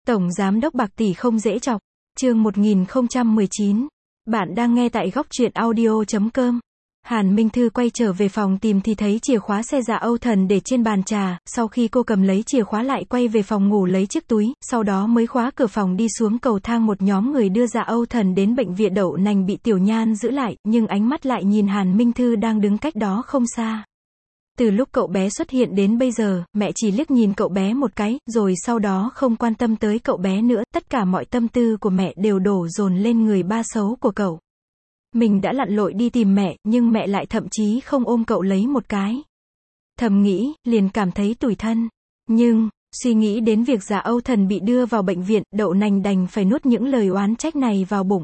Tổng Giám đốc Bạc Tỷ không dễ chọc. Chương 1019. Bạn đang nghe tại góc truyện audio.com. Hàn Minh Thư quay trở về phòng tìm thì thấy chìa khóa xe Dạ Âu Thần để trên bàn trà, sau khi cô cầm lấy chìa khóa lại quay về phòng ngủ lấy chiếc túi, sau đó mới khóa cửa phòng đi xuống cầu thang. Một nhóm người đưa Dạ Âu Thần đến bệnh viện. Đậu Nành bị Tiểu Nhan giữ lại, nhưng ánh mắt lại nhìn Hàn Minh Thư đang đứng cách đó không xa. Từ lúc cậu bé xuất hiện đến bây giờ, mẹ chỉ liếc nhìn cậu bé một cái, rồi sau đó không quan tâm tới cậu bé nữa, tất cả mọi tâm tư của mẹ đều đổ dồn lên người ba xấu của cậu. Mình đã lặn lội đi tìm mẹ, nhưng mẹ lại thậm chí không ôm cậu lấy một cái. Thầm nghĩ, liền cảm thấy tủi thân. Nhưng, suy nghĩ đến việc Dạ Âu Thần bị đưa vào bệnh viện, Đậu Nành đành phải nuốt những lời oán trách này vào bụng.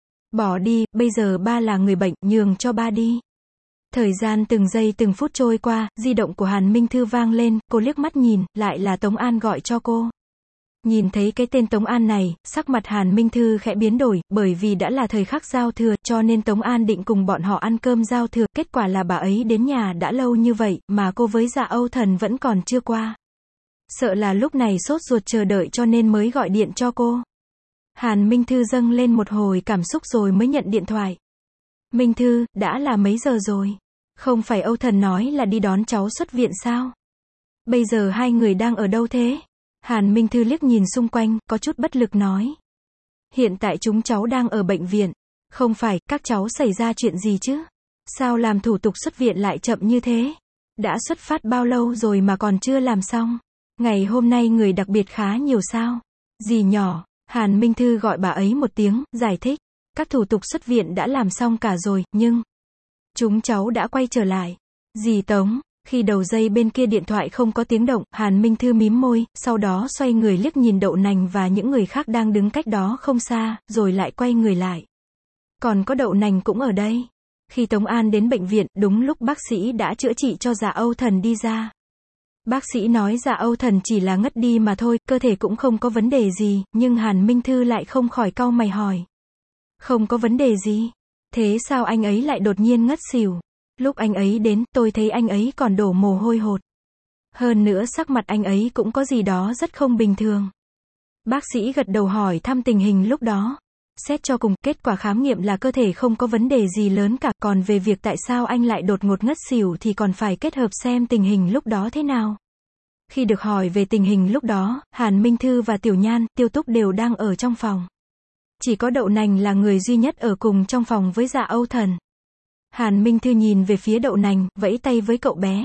Bỏ đi, bây giờ ba là người bệnh, nhường cho ba đi. Thời gian từng giây từng phút trôi qua, di động của Hàn Minh Thư vang lên, cô liếc mắt nhìn, lại là Tống An gọi cho cô. Nhìn thấy cái tên Tống An này, sắc mặt Hàn Minh Thư khẽ biến đổi, bởi vì đã là thời khắc giao thừa, cho nên Tống An định cùng bọn họ ăn cơm giao thừa, kết quả là bà ấy đến nhà đã lâu như vậy, mà cô với Dạ Âu Thần vẫn còn chưa qua. Sợ là lúc này sốt ruột chờ đợi cho nên mới gọi điện cho cô. Hàn Minh Thư dâng lên một hồi cảm xúc rồi mới nhận điện thoại. Minh Thư, đã là mấy giờ rồi? Không phải Âu Thần nói là đi đón cháu xuất viện sao? Bây giờ hai người đang ở đâu thế? Hàn Minh Thư liếc nhìn xung quanh, có chút bất lực nói. Hiện tại chúng cháu đang ở bệnh viện. Không phải, các cháu xảy ra chuyện gì chứ? Sao làm thủ tục xuất viện lại chậm như thế? Đã xuất phát bao lâu rồi mà còn chưa làm xong? Ngày hôm nay người đặc biệt khá nhiều sao? Dì nhỏ, Hàn Minh Thư gọi bà ấy một tiếng, giải thích. Các thủ tục xuất viện đã làm xong cả rồi, nhưng chúng cháu đã quay trở lại. Dì Tống, khi đầu dây bên kia điện thoại không có tiếng động, Hàn Minh Thư mím môi, sau đó xoay người liếc nhìn Đậu Nành và những người khác đang đứng cách đó không xa, rồi lại quay người lại. Còn có Đậu Nành cũng ở đây. Khi Tống An đến bệnh viện, đúng lúc bác sĩ đã chữa trị cho Dạ Âu Thần đi ra. Bác sĩ nói Dạ Âu Thần chỉ là ngất đi mà thôi, cơ thể cũng không có vấn đề gì, nhưng Hàn Minh Thư lại không khỏi cau mày hỏi. Không có vấn đề gì? Thế sao anh ấy lại đột nhiên ngất xỉu? Lúc anh ấy đến, tôi thấy anh ấy còn đổ mồ hôi hột. Hơn nữa sắc mặt anh ấy cũng có gì đó rất không bình thường. Bác sĩ gật đầu hỏi thăm tình hình lúc đó. Xét cho cùng, kết quả khám nghiệm là cơ thể không có vấn đề gì lớn cả, còn về việc tại sao anh lại đột ngột ngất xỉu thì còn phải kết hợp xem tình hình lúc đó thế nào. Khi được hỏi về tình hình lúc đó, Hàn Minh Thư và Tiểu Nhan, Tiêu Túc đều đang ở trong phòng. Chỉ có Đậu Nành là người duy nhất ở cùng trong phòng với Dạ Âu Thần. Hàn Minh Thư nhìn về phía Đậu Nành, vẫy tay với cậu bé.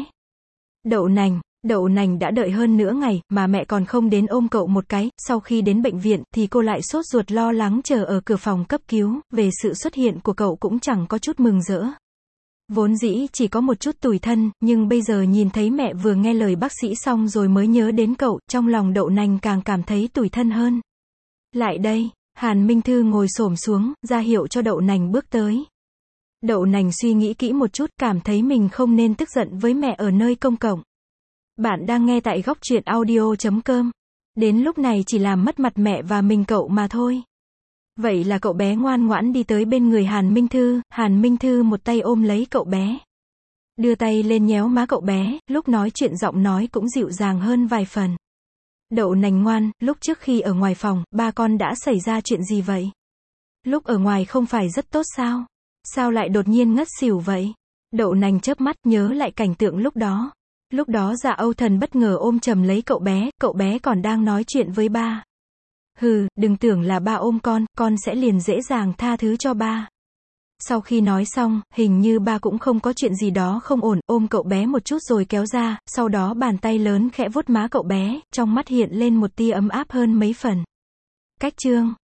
Đậu Nành đã đợi hơn nửa ngày, mà mẹ còn không đến ôm cậu một cái. Sau khi đến bệnh viện, thì cô lại sốt ruột lo lắng chờ ở cửa phòng cấp cứu, về sự xuất hiện của cậu cũng chẳng có chút mừng rỡ. Vốn dĩ chỉ có một chút tủi thân, nhưng bây giờ nhìn thấy mẹ vừa nghe lời bác sĩ xong rồi mới nhớ đến cậu, trong lòng Đậu Nành càng cảm thấy tủi thân hơn. Lại đây. Hàn Minh Thư ngồi xổm xuống, ra hiệu cho Đậu Nành bước tới. Đậu Nành suy nghĩ kỹ một chút, cảm thấy mình không nên tức giận với mẹ ở nơi công cộng. Bạn đang nghe tại góc truyện audio.com. Đến lúc này chỉ làm mất mặt mẹ và mình cậu mà thôi. Vậy là cậu bé ngoan ngoãn đi tới bên người Hàn Minh Thư một tay ôm lấy cậu bé. Đưa tay lên nhéo má cậu bé, lúc nói chuyện giọng nói cũng dịu dàng hơn vài phần. Đậu Nành ngoan, lúc trước khi ở ngoài phòng, ba con đã xảy ra chuyện gì vậy? Lúc ở ngoài không phải rất tốt sao? Sao lại đột nhiên ngất xỉu vậy? Đậu Nành chớp mắt, nhớ lại cảnh tượng lúc đó. Lúc đó Dạ Âu Thần bất ngờ ôm chầm lấy cậu bé còn đang nói chuyện với ba. Hừ, đừng tưởng là ba ôm con sẽ liền dễ dàng tha thứ cho ba. Sau khi nói xong, hình như ba cũng không có chuyện gì đó không ổn, ôm cậu bé một chút rồi kéo ra, sau đó bàn tay lớn khẽ vuốt má cậu bé, trong mắt hiện lên một tia ấm áp hơn mấy phần. Cách chương